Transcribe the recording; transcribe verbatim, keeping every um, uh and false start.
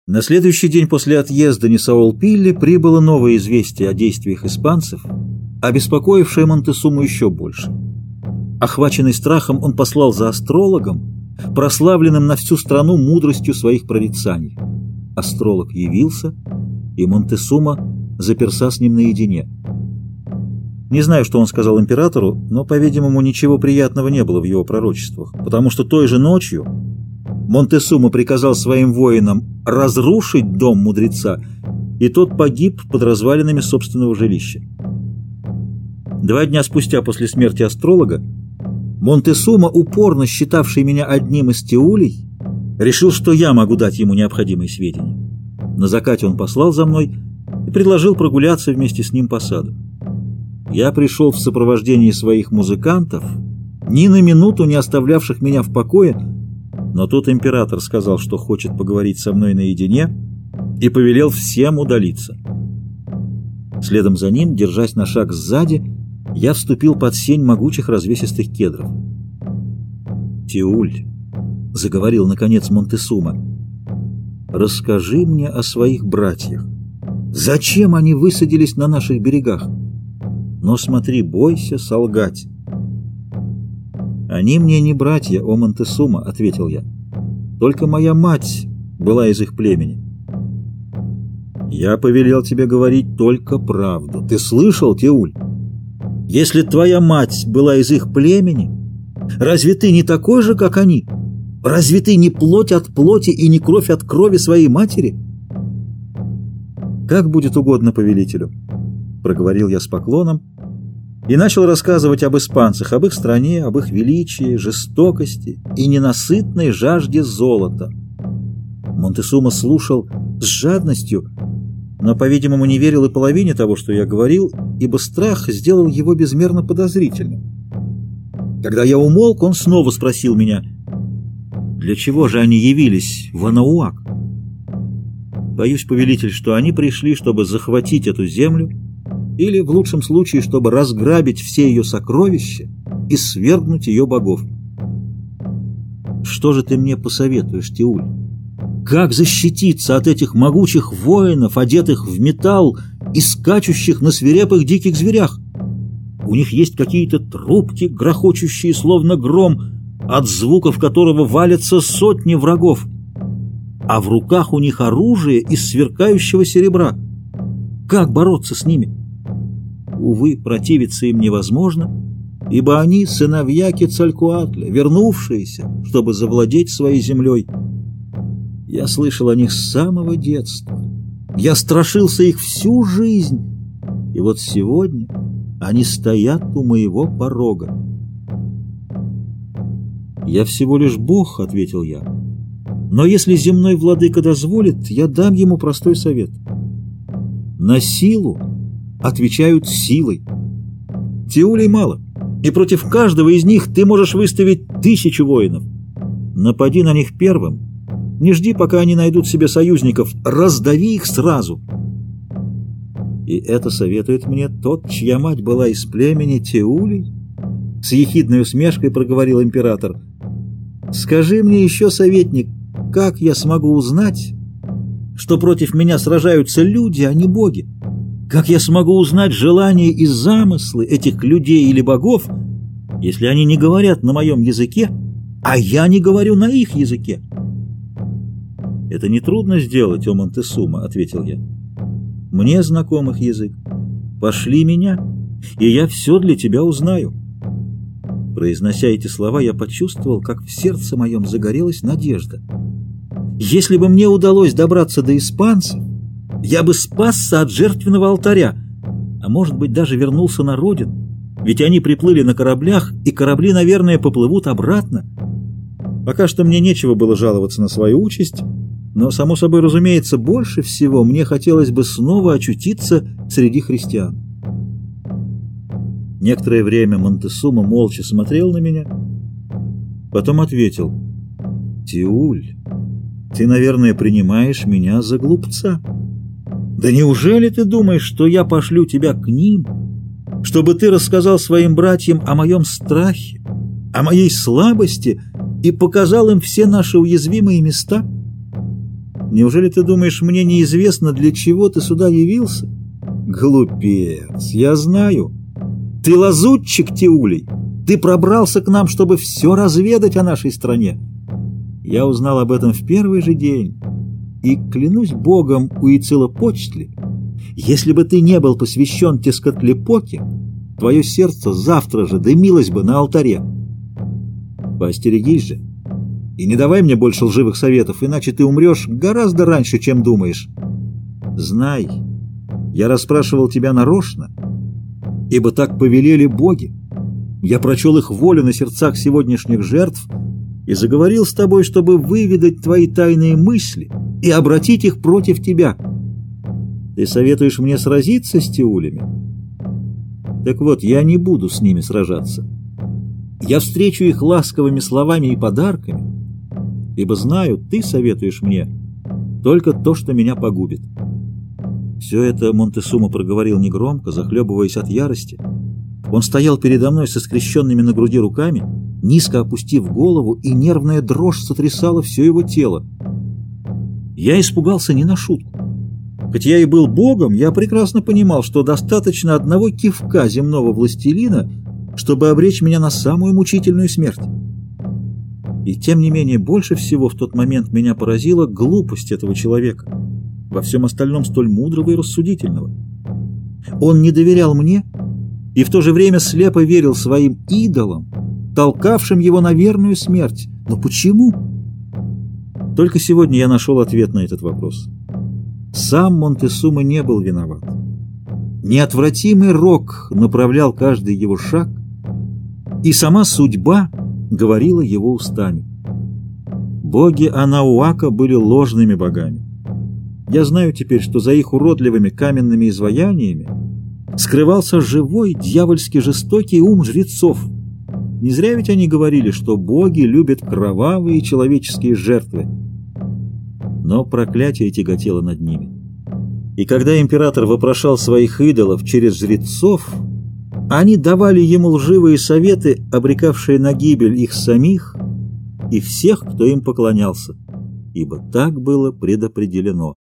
На следующий день после отъезда Несаул-Пилли прибыло новое известие о действиях испанцев, обеспокоившее Монтесуму еще больше. Охваченный страхом, он послал за астрологом, прославленным на всю страну мудростью своих прорицаний. Астролог явился, и Монтесума заперся с ним наедине. Не знаю, что он сказал императору, но, по-видимому, ничего приятного не было в его пророчествах, потому что той же ночью Монтесума приказал своим воинам разрушить дом мудреца, и тот погиб под развалинами собственного жилища. Два дня спустя после смерти астролога Монтесума, упорно считавший меня одним из теулей, решил, что я могу дать ему необходимые сведения. На закате он послал за мной и предложил прогуляться вместе с ним по саду. Я пришел в сопровождении своих музыкантов, ни на минуту не оставлявших меня в покое, но тут император сказал, что хочет поговорить со мной наедине, и повелел всем удалиться. Следом за ним, держась на шаг сзади, я вступил под сень могучих развесистых кедров. «Теуль», — заговорил наконец Монтесума, — «расскажи мне о своих братьях. Зачем они высадились на наших берегах? Но смотри, бойся солгать». «Они мне не братья, о Монтесума», — ответил я. «Только моя мать была из их племени». «Я повелел тебе говорить только правду. Ты слышал, Теуль? Если твоя мать была из их племени, разве ты не такой же, как они? Разве ты не плоть от плоти и не кровь от крови своей матери?» «Как будет угодно повелителю», — проговорил я с поклоном и начал рассказывать об испанцах, об их стране, об их величии, жестокости и ненасытной жажде золота. Монтесума слушал с жадностью, но, по-видимому, не верил и половине того, что я говорил, ибо страх сделал его безмерно подозрительным. Когда я умолк, он снова спросил меня, для чего же они явились в Анауак? Боюсь, повелитель, что они пришли, чтобы захватить эту землю, или, в лучшем случае, чтобы разграбить все ее сокровища и свергнуть ее богов. Что же ты мне посоветуешь, Теуль? Как защититься от этих могучих воинов, одетых в металл и скачущих на свирепых диких зверях? У них есть какие-то трубки, грохочущие словно гром, от звуков которого валятся сотни врагов, а в руках у них оружие из сверкающего серебра. Как бороться с ними? Увы, противиться им невозможно, ибо они сыновья Кецалькоатля, вернувшиеся, чтобы завладеть своей землей. Я слышал о них с самого детства. Я страшился их всю жизнь. И вот сегодня они стоят у моего порога. «Я всего лишь Бог», — ответил я. «Но если земной владыка дозволит, я дам ему простой совет. На силу отвечают силой. Теулей мало, и против каждого из них ты можешь выставить тысячу воинов. Напади на них первым, не жди, пока они найдут себе союзников, раздави их сразу». «И это советует мне тот, чья мать была из племени Теулей?» — с ехидной усмешкой проговорил император. «Скажи мне еще, советник, как я смогу узнать, что против меня сражаются люди, а не боги? Как я смогу узнать желания и замыслы этих людей или богов, если они не говорят на моем языке, а я не говорю на их языке?» «Это нетрудно сделать, о Монтесума», — ответил я. «Мне знаком их язык. Пошли меня, и я все для тебя узнаю». Произнося эти слова, я почувствовал, как в сердце моем загорелась надежда. Если бы мне удалось добраться до испанцев, я бы спасся от жертвенного алтаря, а может быть даже вернулся на родину, ведь они приплыли на кораблях, и корабли, наверное, поплывут обратно. Пока что мне нечего было жаловаться на свою участь, но, само собой разумеется, больше всего мне хотелось бы снова очутиться среди христиан. Некоторое время Монтесума молча смотрел на меня, потом ответил: «Теуль, ты, наверное, принимаешь меня за глупца. Да неужели ты думаешь, что я пошлю тебя к ним, чтобы ты рассказал своим братьям о моем страхе, о моей слабости и показал им все наши уязвимые места? Неужели ты думаешь, мне неизвестно, для чего ты сюда явился? Глупец, я знаю. Ты лазутчик, Тиулей. Ты пробрался к нам, чтобы все разведать о нашей стране. Я узнал об этом в первый же день. И клянусь богом Уицилопочтли, если бы ты не был посвящен Тескотлепоке, твое сердце завтра же дымилось бы на алтаре. Поостерегись же и не давай мне больше лживых советов, иначе ты умрешь гораздо раньше, чем думаешь. Знай, я расспрашивал тебя нарочно, ибо так повелели боги. Я прочел их волю на сердцах сегодняшних жертв и заговорил с тобой, чтобы выведать твои тайные мысли и обратить их против тебя. Ты советуешь мне сразиться с Тиулями? Так вот, я не буду с ними сражаться. Я встречу их ласковыми словами и подарками, ибо знаю, ты советуешь мне только то, что меня погубит. Все это Монтесума проговорил негромко, захлебываясь от ярости. Он стоял передо мной со скрещенными на груди руками, низко опустив голову, и нервная дрожь сотрясала все его тело. Я испугался не на шутку. Хоть я и был богом, я прекрасно понимал, что достаточно одного кивка земного властелина, чтобы обречь меня на самую мучительную смерть. И тем не менее, больше всего в тот момент меня поразила глупость этого человека, во всем остальном столь мудрого и рассудительного. Он не доверял мне и в то же время слепо верил своим идолам, толкавшим его на верную смерть. Но почему? Только сегодня я нашел ответ на этот вопрос. Сам Монтесума не был виноват. Неотвратимый рок направлял каждый его шаг, и сама судьба говорила его устами. Боги Анауака были ложными богами. Я знаю теперь, что за их уродливыми каменными изваяниями скрывался живой, дьявольски жестокий ум жрецов. Не зря ведь они говорили, что боги любят кровавые человеческие жертвы. Но проклятие тяготело над ними. И когда император вопрошал своих идолов через жрецов, они давали ему лживые советы, обрекавшие на гибель их самих и всех, кто им поклонялся, ибо так было предопределено.